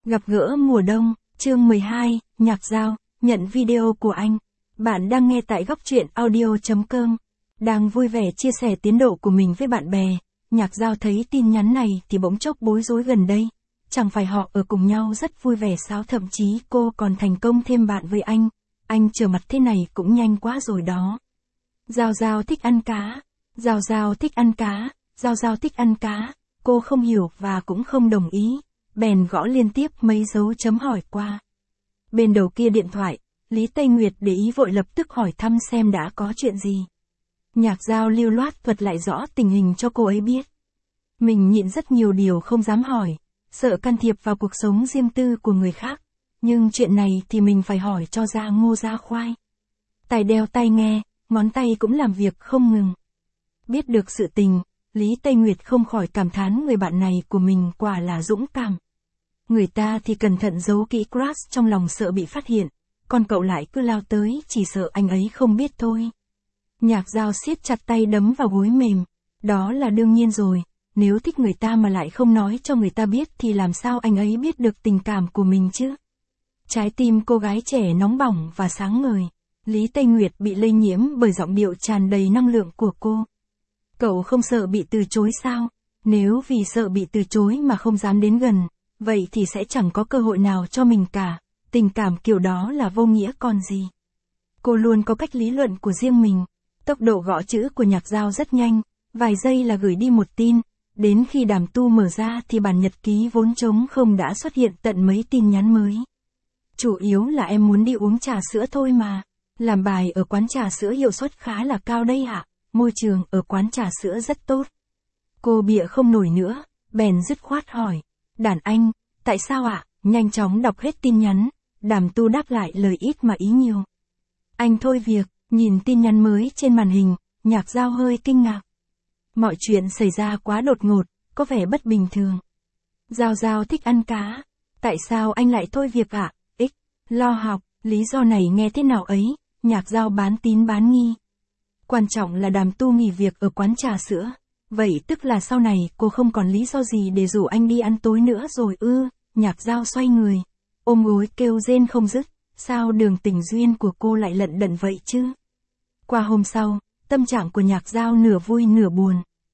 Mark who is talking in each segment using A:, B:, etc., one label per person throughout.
A: Gặp gỡ mùa đông, chương 12, Nhạc Dao, nhận video của anh. Bạn đang nghe tại góc truyện audio.com. Đang vui vẻ chia sẻ tiến độ của mình với bạn bè. Nhạc Dao thấy tin nhắn này thì bỗng chốc bối rối gần đây. Chẳng phải họ ở cùng nhau rất vui vẻ sao, thậm chí cô còn thành công thêm bạn với anh. Anh trở mặt thế này cũng nhanh quá rồi đó. Dao Dao thích ăn cá. Dao Dao thích ăn cá. Dao Dao thích ăn cá. Cô không hiểu và cũng không đồng ý. Bèn gõ liên tiếp mấy dấu chấm hỏi qua. Bên đầu kia điện thoại, Lý Tây Nguyệt để ý vội lập tức hỏi thăm xem đã có chuyện gì. Nhạc Dao lưu loát thuật lại rõ tình hình cho cô ấy biết. Mình nhịn rất nhiều điều không dám hỏi, sợ can thiệp vào cuộc sống riêng tư của người khác. Nhưng chuyện này thì mình phải hỏi cho ra ngô ra khoai. Tai đeo tai nghe, ngón tay cũng làm việc không ngừng. Biết được sự tình, Lý Tây Nguyệt không khỏi cảm thán người bạn này của mình quả là dũng cảm. Người ta thì cẩn thận giấu kỹ crush trong lòng sợ bị phát hiện, còn cậu lại cứ lao tới chỉ sợ anh ấy không biết thôi. Nhạc Dao siết chặt tay đấm vào gối mềm. Đó là đương nhiên rồi, nếu thích người ta mà lại không nói cho người ta biết thì làm sao anh ấy biết được tình cảm của mình chứ? Trái tim cô gái trẻ nóng bỏng và sáng ngời. Lý Tây Nguyệt bị lây nhiễm bởi giọng điệu tràn đầy năng lượng của cô. Cậu không sợ bị từ chối sao? Nếu vì sợ bị từ chối mà không dám đến gần, vậy thì sẽ chẳng có cơ hội nào cho mình cả. Tình cảm kiểu đó là vô nghĩa còn gì. Cô luôn có cách lý luận của riêng mình. Tốc độ gõ chữ của Nhạc Dao rất nhanh, vài giây là gửi đi một tin. Đến khi Đàm Tu mở ra thì bản nhật ký vốn trống không đã xuất hiện tận mấy tin nhắn mới. Chủ yếu là em muốn đi uống trà sữa thôi mà. Làm bài ở quán trà sữa hiệu suất khá là cao đây ạ. Môi trường ở quán trà sữa rất tốt. Cô bịa không nổi nữa, bèn dứt khoát hỏi. Đàn anh, tại sao ạ? Nhanh chóng đọc hết tin nhắn. Đàm Tu đáp lại lời ít mà ý nhiều. Anh thôi việc, nhìn tin nhắn mới trên màn hình, Nhạc Dao hơi kinh ngạc. Mọi chuyện xảy ra quá đột ngột, có vẻ bất bình thường. Dao Dao thích ăn cá. Tại sao anh lại thôi việc ạ? Lo học, lý do này nghe thế nào ấy? Nhạc Dao bán tín bán nghi. Quan trọng là Đàm Tu nghỉ việc ở quán trà sữa. Vậy tức là sau này cô không còn lý do gì để rủ anh đi ăn tối nữa rồi ư? Nhạc Dao xoay người, ôm gối kêu rên không dứt. Sao đường tình duyên của cô lại lận đận vậy chứ? Qua hôm sau, tâm trạng của Nhạc Dao nửa vui nửa buồn.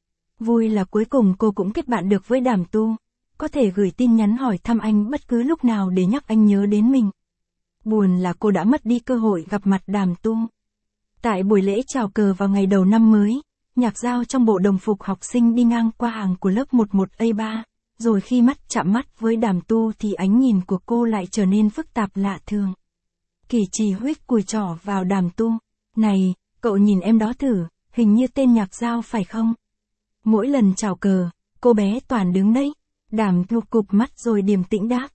A: Vui là cuối cùng cô cũng kết bạn được với Đàm Tu. Có thể gửi tin nhắn hỏi thăm anh bất cứ lúc nào để nhắc anh nhớ đến mình. Buồn là cô đã mất đi cơ hội gặp mặt Đàm Tu. Tại buổi lễ chào cờ vào ngày đầu năm mới, Nhạc Dao trong bộ đồng phục học sinh đi ngang qua hàng của lớp 11A3, rồi khi mắt chạm mắt với Đàm Tu thì ánh nhìn của cô lại trở nên phức tạp lạ thường. Kỳ Trì huých cùi trỏ vào Đàm Tu. Này, cậu nhìn em đó thử, hình như tên Nhạc Dao phải không? Mỗi lần chào cờ, cô bé toàn đứng đấy. Đàm Tu cụp mắt rồi điềm tĩnh đáp.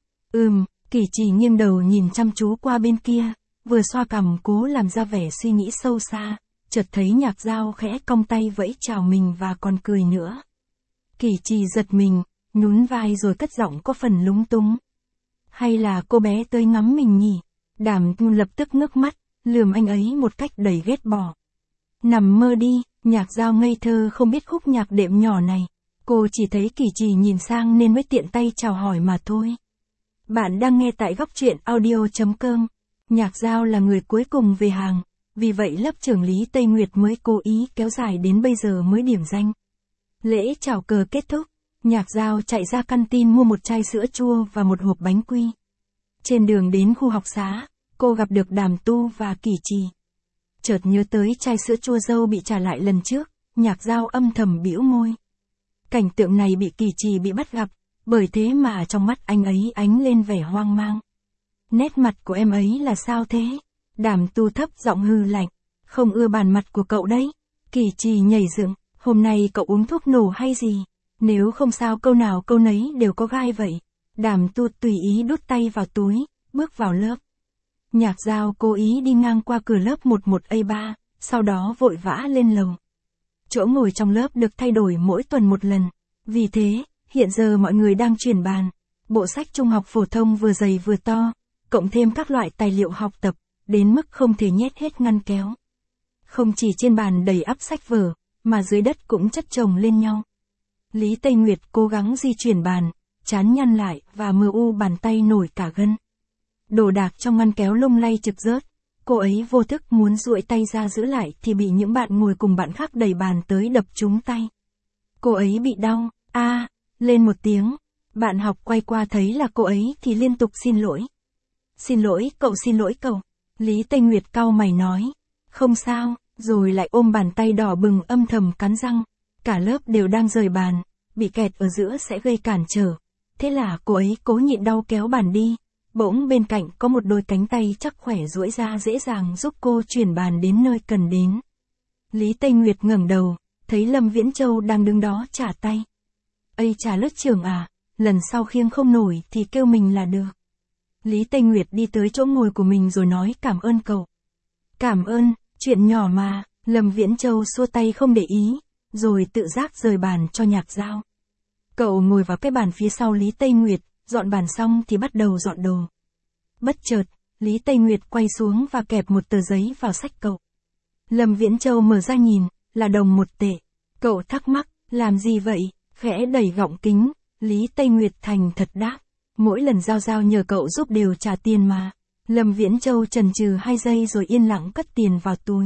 A: Kỳ Trì nghiêng đầu nhìn chăm chú qua bên kia, vừa xoa cằm cố làm ra vẻ suy nghĩ sâu xa, chợt thấy Nhạc Dao khẽ cong tay vẫy chào mình và còn cười nữa. Kỳ Trì giật mình, nhún vai rồi cất giọng có phần lúng túng. Hay là cô bé tới ngắm mình nhỉ? Đàm Tu lập tức ngước mắt, lườm anh ấy một cách đầy ghét bỏ. Nằm mơ đi, Nhạc Dao ngây thơ không biết khúc nhạc đệm nhỏ này. Cô chỉ thấy Kỳ Trì nhìn sang nên mới tiện tay chào hỏi mà thôi. Bạn đang nghe tại góc truyện audio.com. Nhạc Dao là người cuối cùng về hàng, vì vậy lớp trưởng Lý Tây Nguyệt mới cố ý kéo dài đến bây giờ mới điểm danh. Lễ chào cờ kết thúc, Nhạc Dao chạy ra căn tin mua một chai sữa chua và một hộp bánh quy. Trên đường đến khu học xá, cô gặp được Đàm Tu và Kỳ Trì. Chợt nhớ tới chai sữa chua dâu bị trả lại lần trước, Nhạc Dao âm thầm bĩu môi. Cảnh tượng này bị Kỳ Trì bị bắt gặp, bởi thế mà trong mắt anh ấy ánh lên vẻ hoang mang. Nét mặt của em ấy là sao thế? Đàm Tu thấp giọng hừ lạnh. Không ưa bản mặt của cậu đấy. Kỳ Trì nhảy dựng. Hôm nay cậu uống thuốc nổ hay gì? Nếu không sao câu nào câu nấy đều có gai vậy. Đàm Tu tùy ý đút tay vào túi, bước vào lớp. Nhạc Dao cố ý đi ngang qua cửa lớp 11A3, sau đó vội vã lên lầu. Chỗ ngồi trong lớp được thay đổi mỗi tuần một lần. Vì thế, hiện giờ mọi người đang chuyển bàn. Bộ sách trung học phổ thông vừa dày vừa to, cộng thêm các loại tài liệu học tập, đến mức không thể nhét hết ngăn kéo. Không chỉ trên bàn đầy ắp sách vở, mà dưới đất cũng chất chồng lên nhau. Lý Tây Nguyệt cố gắng di chuyển bàn, trán nhăn lại và mờ u bàn tay nổi cả gân. Đồ đạc trong ngăn kéo lung lay trực rớt. Cô ấy vô thức muốn duỗi tay ra giữ lại thì bị những bạn ngồi cùng bạn khác đẩy bàn tới đập trúng tay. Cô ấy bị đau, lên một tiếng. Bạn học quay qua thấy là cô ấy thì liên tục xin lỗi. Xin lỗi cậu. Lý Tây Nguyệt cau mày nói. Không sao, rồi lại ôm bàn tay đỏ bừng âm thầm cắn răng. Cả lớp đều đang rời bàn, bị kẹt ở giữa sẽ gây cản trở. Thế là cô ấy cố nhịn đau kéo bàn đi. Bỗng bên cạnh có một đôi cánh tay chắc khỏe duỗi ra dễ dàng giúp cô chuyển bàn đến nơi cần đến. Lý Tây Nguyệt ngẩng đầu, thấy Lâm Viễn Châu đang đứng đó trả tay. Ây chà lớp trưởng à, lần sau khiêng không nổi thì kêu mình là được. Lý Tây Nguyệt đi tới chỗ ngồi của mình rồi nói cảm ơn cậu. Cảm ơn, chuyện nhỏ mà. Lâm Viễn Châu xua tay không để ý, rồi tự giác rời bàn cho Nhạc Dao. Cậu ngồi vào cái bàn phía sau Lý Tây Nguyệt, dọn bàn xong thì bắt đầu dọn đồ. Bất chợt, Lý Tây Nguyệt quay xuống và kẹp một tờ giấy vào xách cậu. Lâm Viễn Châu mở ra nhìn, là đồng 1 tệ. Cậu thắc mắc, làm gì vậy? Khẽ đẩy gọng kính, Lý Tây Nguyệt thành thật đáp. Mỗi lần Giao nhờ cậu giúp đều trả tiền mà. Lâm Viễn Châu chần chừ 2 giây rồi yên lặng cất tiền vào túi.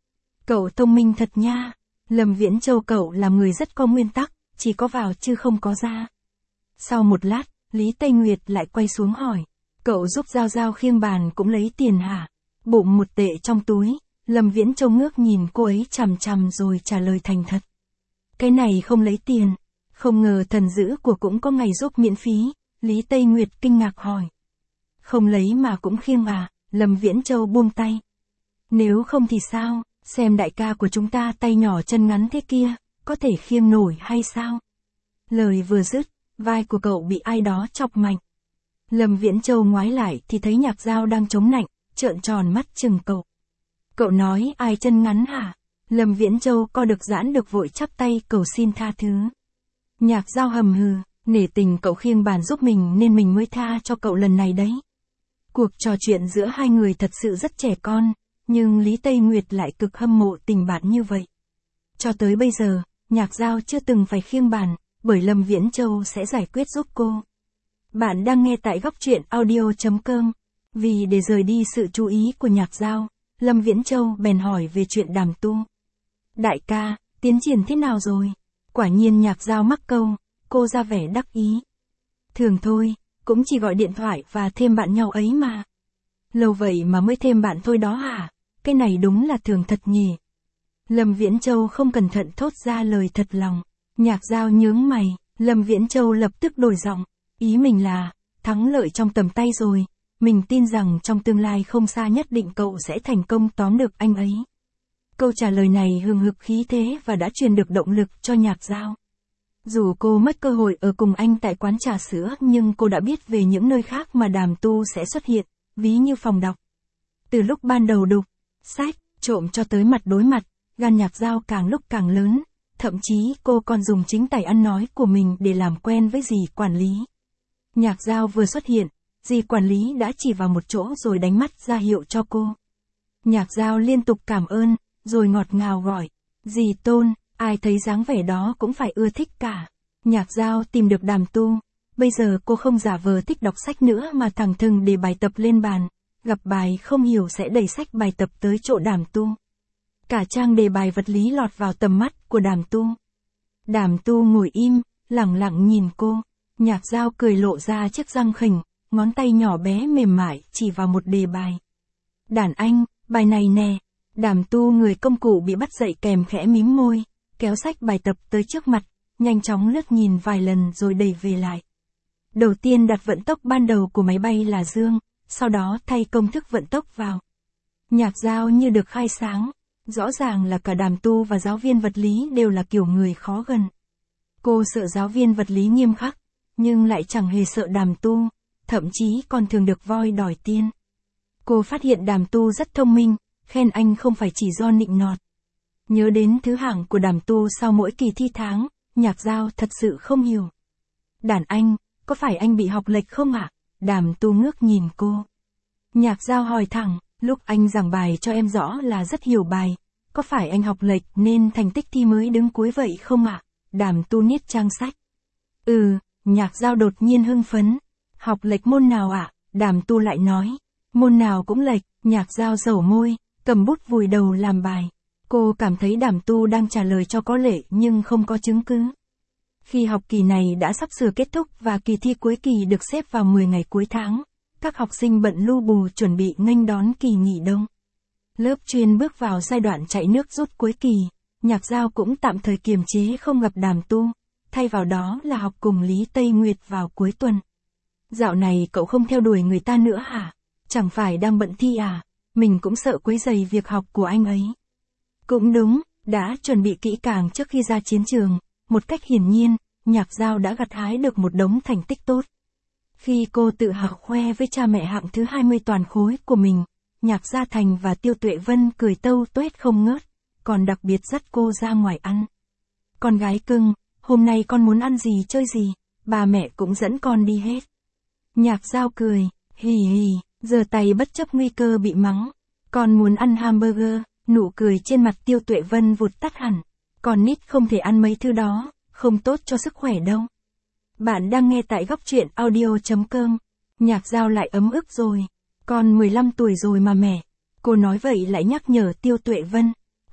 A: Cậu thông minh thật nha. Lâm Viễn Châu cậu là người rất có nguyên tắc, chỉ có vào chứ không có ra. Sau một lát, Lý Tây Nguyệt lại quay xuống hỏi. Cậu giúp Giao khiêng bàn cũng lấy tiền hả? Bụng 1 tệ trong túi. Lâm Viễn Châu ngước nhìn cô ấy chằm chằm rồi trả lời thành thật. Cái này không lấy tiền. Không ngờ thần dữ của cũng có ngày giúp miễn phí. Lý Tây Nguyệt kinh ngạc hỏi. Không lấy mà cũng khiêng à? Lâm Viễn Châu buông tay. Nếu không thì sao? Xem đại ca của chúng ta tay nhỏ chân ngắn thế kia, có thể khiêng nổi hay sao? Lời vừa dứt, vai của cậu bị ai đó chọc mạnh. Lâm Viễn Châu ngoái lại thì thấy Nhạc Dao đang chống nạnh, trợn tròn mắt chừng cậu. Cậu nói ai chân ngắn hả? Lâm Viễn Châu co được giãn được vội chắp tay cầu xin tha thứ. Nhạc Dao hầm hừ, nể tình cậu khiêng bàn giúp mình nên mình mới tha cho cậu lần này đấy. Cuộc trò chuyện giữa hai người thật sự rất trẻ con, nhưng Lý Tây Nguyệt lại cực hâm mộ tình bạn như vậy. Cho tới bây giờ, Nhạc Dao chưa từng phải khiêng bàn, bởi Lâm Viễn Châu sẽ giải quyết giúp cô. Bạn đang nghe tại góc truyện audio.com. Vì để rời đi sự chú ý của Nhạc Dao, Lâm Viễn Châu bèn hỏi về chuyện Đàm Tu. Đại ca, tiến triển thế nào rồi? Quả nhiên Nhạc Dao mắc câu, cô ra vẻ đắc ý. Thường thôi, cũng chỉ gọi điện thoại và thêm bạn nhau ấy mà. Lâu vậy mà mới thêm bạn thôi đó hả? Cái này đúng là thường thật nhỉ. Lâm Viễn Châu không cẩn thận thốt ra lời thật lòng. Nhạc Dao nhướng mày, Lâm Viễn Châu lập tức đổi giọng. Ý mình là, thắng lợi trong tầm tay rồi. Mình tin rằng trong tương lai không xa nhất định cậu sẽ thành công tóm được anh ấy. Câu trả lời này hừng hực khí thế và đã truyền được động lực cho Nhạc Dao. Dù cô mất cơ hội ở cùng anh tại quán trà sữa nhưng cô đã biết về những nơi khác mà Đàm Tu sẽ xuất hiện, ví như phòng đọc. Từ lúc ban đầu đục, sách, trộm cho tới mặt đối mặt, gan Nhạc Dao càng lúc càng lớn, thậm chí cô còn dùng chính tài ăn nói của mình để làm quen với dì quản lý. Nhạc Dao vừa xuất hiện, dì quản lý đã chỉ vào một chỗ rồi đánh mắt ra hiệu cho cô. Nhạc Dao liên tục cảm ơn, rồi ngọt ngào gọi, dì Tôn. Ai thấy dáng vẻ đó cũng phải ưa thích cả. Nhạc Dao tìm được Đàm Tu. Bây giờ cô không giả vờ thích đọc sách nữa mà thẳng thừng để bài tập lên bàn. Gặp bài không hiểu sẽ đẩy sách bài tập tới chỗ Đàm Tu. Cả trang đề bài vật lý lọt vào tầm mắt của Đàm Tu. Đàm Tu ngồi im, lẳng lặng nhìn cô. Nhạc Dao cười lộ ra chiếc răng khỉnh, ngón tay nhỏ bé mềm mại chỉ vào một đề bài. Đàn anh, bài này nè. Đàm Tu người công cụ bị bắt dậy kèm khẽ mím môi. Kéo sách bài tập tới trước mặt, nhanh chóng lướt nhìn vài lần rồi đẩy về lại. Đầu tiên đặt vận tốc ban đầu của máy bay là dương, sau đó thay công thức vận tốc vào. Nhạc Dao như được khai sáng, rõ ràng là cả Đàm Tu và giáo viên vật lý đều là kiểu người khó gần. Cô sợ giáo viên vật lý nghiêm khắc, nhưng lại chẳng hề sợ Đàm Tu, thậm chí còn thường được voi đòi tiên. Cô phát hiện Đàm Tu rất thông minh, khen anh không phải chỉ do nịnh nọt. Nhớ đến thứ hạng của Đàm Tu sau mỗi kỳ thi tháng, Nhạc Dao thật sự không hiểu. Đàn anh, có phải anh bị học lệch không ạ? Đàm Tu ngước nhìn cô. Nhạc Dao hỏi thẳng, lúc anh giảng bài cho em rõ là rất hiểu bài, có phải anh học lệch nên thành tích thi mới đứng cuối vậy không ạ? Đàm Tu niết trang sách. Nhạc Giao đột nhiên hưng phấn. Học lệch môn nào ạ? Đàm Tu lại nói. Môn nào cũng lệch. Nhạc Giao dẩu môi, cầm bút vùi đầu làm bài. Cô cảm thấy Đàm Tu đang trả lời cho có lệ nhưng không có chứng cứ. Khi học kỳ này đã sắp sửa kết thúc và kỳ thi cuối kỳ được xếp vào 10 ngày cuối tháng, các học sinh bận lu bù chuẩn bị nghênh đón kỳ nghỉ đông. Lớp chuyên bước vào giai đoạn chạy nước rút cuối kỳ, Nhạc Giao cũng tạm thời kiềm chế không gặp Đàm Tu, thay vào đó là học cùng Lý Tây Nguyệt vào cuối tuần. Dạo này cậu không theo đuổi người ta nữa hả? Chẳng phải đang bận thi à? Mình cũng sợ quấy rầy việc học của anh ấy. Cũng đúng, đã chuẩn bị kỹ càng trước khi ra chiến trường, một cách hiển nhiên, Nhạc Giao đã gặt hái được một đống thành tích tốt. Khi cô tự hào khoe với cha mẹ hạng thứ 20 toàn khối của mình, Nhạc Gia Thành và Tiêu Tuệ Vân cười tâu tuét không ngớt, còn đặc biệt dắt cô ra ngoài ăn. Con gái cưng, hôm nay con muốn ăn gì chơi gì, bà mẹ cũng dẫn con đi hết. Nhạc Giao cười, hì hì, giơ tay bất chấp nguy cơ bị mắng. Con muốn ăn hamburger, nụ cười trên mặt Tiêu Tuệ Vân vụt tắt hẳn. Con nít không thể ăn mấy thứ đó, không tốt cho sức khỏe đâu. Bạn đang nghe tại góc truyện audio.com. Nhạc Giao lại ấm ức rồi. Con 15 tuổi rồi mà mẹ. Cô nói vậy lại nhắc nhở Tiêu Tuệ Vân.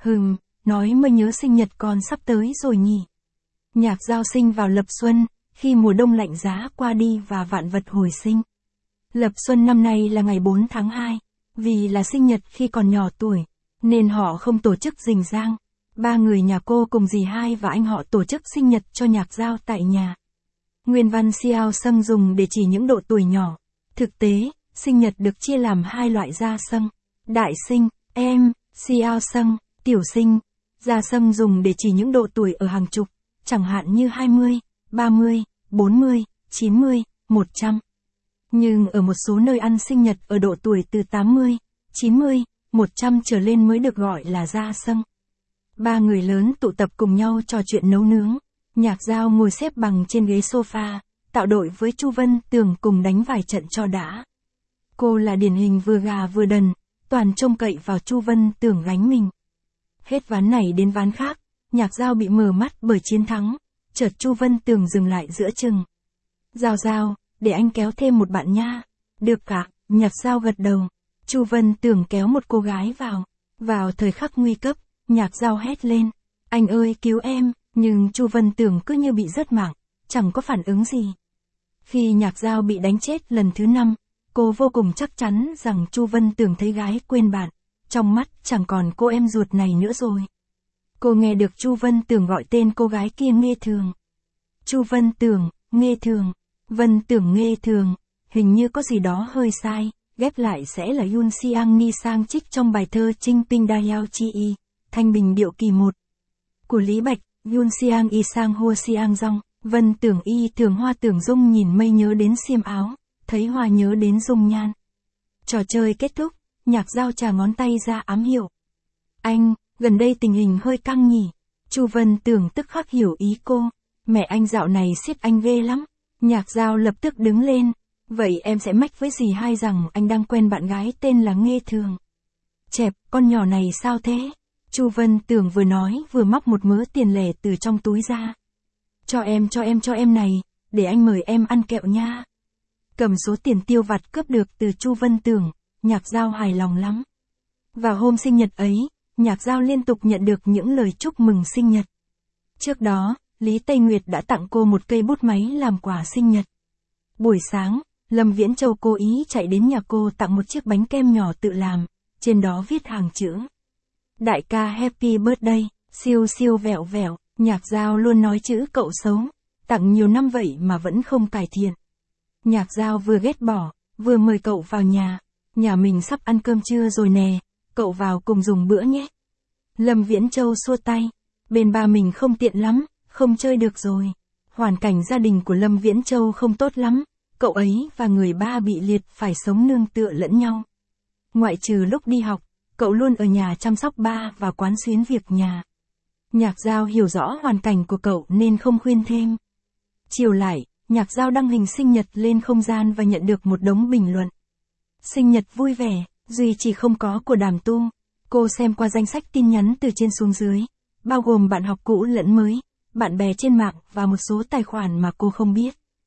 A: Nói mới nhớ sinh nhật con sắp tới rồi nhỉ. Nhạc Giao sinh vào lập xuân, khi mùa đông lạnh giá qua đi và vạn vật hồi sinh. Lập xuân năm nay là ngày 4 tháng 2, vì là sinh nhật khi còn nhỏ tuổi, nên họ không tổ chức rình rang. Ba người nhà cô cùng dì hai và anh họ tổ chức sinh nhật cho Nhạc Giao tại nhà. Nguyên văn Xiao Sâng dùng để chỉ những độ tuổi nhỏ. Thực tế, sinh nhật được chia làm hai loại gia sâng. Đại sinh, em, Xiao Sâng, tiểu sinh. Gia sâng dùng để chỉ những độ tuổi ở hàng chục, chẳng hạn như 20, 30, 40, 90, 100. Nhưng ở một số nơi ăn sinh nhật ở độ tuổi từ 80, 90, 100 trở lên mới được gọi là gia sâng. Ba người lớn tụ tập cùng nhau trò chuyện nấu nướng. Nhạc Giao ngồi xếp bằng trên ghế sofa, tạo đội với Chu Vân Tường cùng đánh vài trận cho đã. Cô là điển hình vừa gà vừa đần, toàn trông cậy vào Chu Vân Tường gánh mình. Hết ván này đến ván khác, Nhạc Giao bị mờ mắt bởi chiến thắng, chợt Chu Vân Tường dừng lại giữa chừng. Giao, để anh kéo thêm một bạn nha. Được cả, Nhạc Giao gật đầu. Chu Vân Tường kéo một cô gái vào. Vào thời khắc nguy cấp, Nhạc Giao hét lên. Anh ơi cứu em, nhưng Chu Vân Tường cứ như bị rớt mạng, chẳng có phản ứng gì. Khi Nhạc Giao bị đánh chết lần thứ 5, cô vô cùng chắc chắn rằng Chu Vân Tường thấy gái quên bạn, trong mắt chẳng còn cô em ruột này nữa rồi. Cô nghe được Chu Vân Tường gọi tên cô gái kia Nghê Thường. Chu Vân Tường, Nghê Thường, Vân Tường Nghê Thường, hình như có gì đó hơi sai, ghép lại sẽ là Yun Xiang Ni Sang trích trong bài thơ Trinh Ping Da Yao Chi Y, Thanh Bình Điệu Kỳ 1. Của Lý Bạch, Yun Xiang Y Sang Hua Xiang Dong, Vân Tưởng Y Thường Hoa Tưởng Dung nhìn mây nhớ đến xiêm áo, thấy hoa nhớ đến dung nhan. Trò chơi kết thúc, Nhạc Giao chà ngón tay ra ám hiệu. Anh, gần đây tình hình hơi căng nhỉ. Chu Vân Tường tức khắc hiểu ý cô. Mẹ anh dạo này siết anh ghê lắm. Nhạc Giao lập tức đứng lên. Vậy em sẽ mách với dì hai rằng anh đang quen bạn gái tên là Nghê Thường. Chẹp, con nhỏ này sao thế? Chu Vân Tường vừa nói vừa móc một mớ tiền lẻ từ trong túi ra. Cho em này, để anh mời em ăn kẹo nha. Cầm số tiền tiêu vặt cướp được từ Chu Vân Tường, Nhạc Giao hài lòng lắm. Vào hôm sinh nhật ấy, Nhạc Giao liên tục nhận được những lời chúc mừng sinh nhật. Trước đó, Lý Tây Nguyệt đã tặng cô một cây bút máy làm quà sinh nhật. Buổi sáng, Lâm Viễn Châu cố ý chạy đến nhà cô tặng một chiếc bánh kem nhỏ tự làm, trên đó viết hàng chữ. Đại ca Happy Birthday, siêu siêu vẹo vẹo. Nhạc Giao luôn nói chữ cậu xấu, tặng nhiều năm vậy mà vẫn không cải thiện. Nhạc Giao vừa ghét bỏ, vừa mời cậu vào nhà. Nhà mình sắp ăn cơm trưa rồi nè, cậu vào cùng dùng bữa nhé. Lâm Viễn Châu xua tay, bên ba mình không tiện lắm, không chơi được rồi. Hoàn cảnh gia đình của Lâm Viễn Châu không tốt lắm, cậu ấy và người ba bị liệt phải sống nương tựa lẫn nhau. Ngoại trừ lúc đi học, cậu luôn ở nhà chăm sóc ba và quán xuyến việc nhà. Nhạc Giao hiểu rõ hoàn cảnh của cậu nên không khuyên thêm. Chiều lại, Nhạc Giao đăng hình sinh nhật lên không gian và nhận được một đống bình luận. Sinh nhật vui vẻ, duy chỉ không có của Đàm Tu. Cô xem qua danh sách tin nhắn từ trên xuống dưới, bao gồm bạn học cũ lẫn mới, bạn bè trên mạng và một số tài khoản mà cô không biết.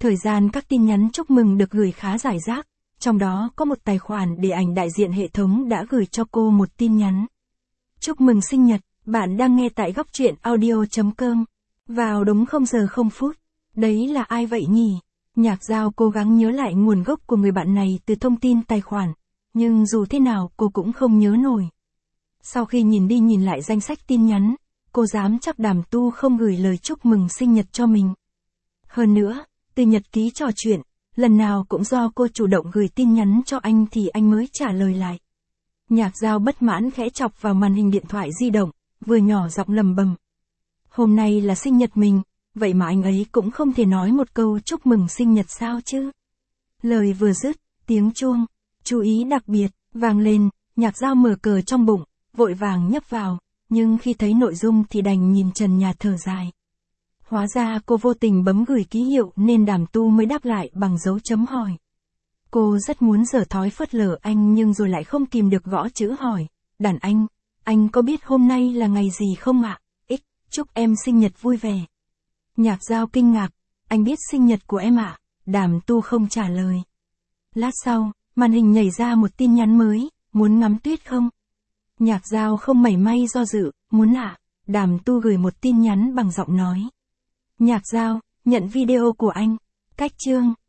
A: Thời gian các tin nhắn chúc mừng được gửi khá rải rác, trong đó có một tài khoản để ảnh đại diện hệ thống đã gửi cho cô một tin nhắn. Chúc mừng sinh nhật, bạn đang nghe tại góc truyện audio.com. Vào đúng 0 giờ 0 phút. Đấy là ai vậy nhỉ? Nhạc Dao cố gắng nhớ lại nguồn gốc của người bạn này từ thông tin tài khoản, nhưng dù thế nào cô cũng không nhớ nổi. Sau khi nhìn đi nhìn lại danh sách tin nhắn, cô dám chắc Đàm Tu không gửi lời chúc mừng sinh nhật cho mình. Hơn nữa, từ nhật ký trò chuyện, lần nào cũng do cô chủ động gửi tin nhắn cho anh thì anh mới trả lời lại. Nhạc Dao bất mãn khẽ chọc vào màn hình điện thoại di động, vừa nhỏ giọng lầm bầm. Hôm nay là sinh nhật mình, vậy mà anh ấy cũng không thể nói một câu chúc mừng sinh nhật sao chứ? Lời vừa dứt, tiếng chuông, chú ý đặc biệt, vang lên, Nhạc Dao mở cờ trong bụng, vội vàng nhấp vào, nhưng khi thấy nội dung thì đành nhìn trần nhà thở dài. Hóa ra cô vô tình bấm gửi ký hiệu nên Đàm Tu mới đáp lại bằng dấu chấm hỏi. Cô rất muốn giở thói phớt lờ anh nhưng rồi lại không kìm được gõ chữ hỏi. Đàn anh có biết hôm nay là ngày gì không ạ? Chúc em sinh nhật vui vẻ. Nhạc Dao kinh ngạc, anh biết sinh nhật của em ạ? Đàm Tu không trả lời. Lát sau, màn hình nhảy ra một tin nhắn mới, muốn ngắm tuyết không? Nhạc Dao không mảy may do dự, muốn ạ. Đàm Tu gửi một tin nhắn bằng giọng nói. Nhạc Dao, nhận video của anh. Cách chương.